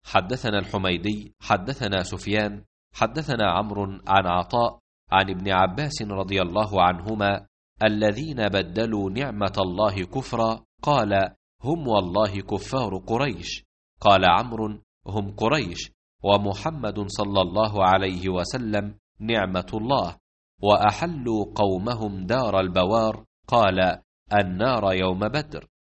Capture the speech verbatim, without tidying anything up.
حدثنا الحميدي حدثنا سفيان حدثنا عمرو عن عطاء عن ابن عباس رضي الله عنهما الذين بدلوا نعمة الله كفرا قال: هم والله كفار قريش. قال عمرو: هم قريش ومحمد صلى الله عليه وسلم نعمة الله، وأحلوا قومهم دار البوار. قال: النار يوم بدر.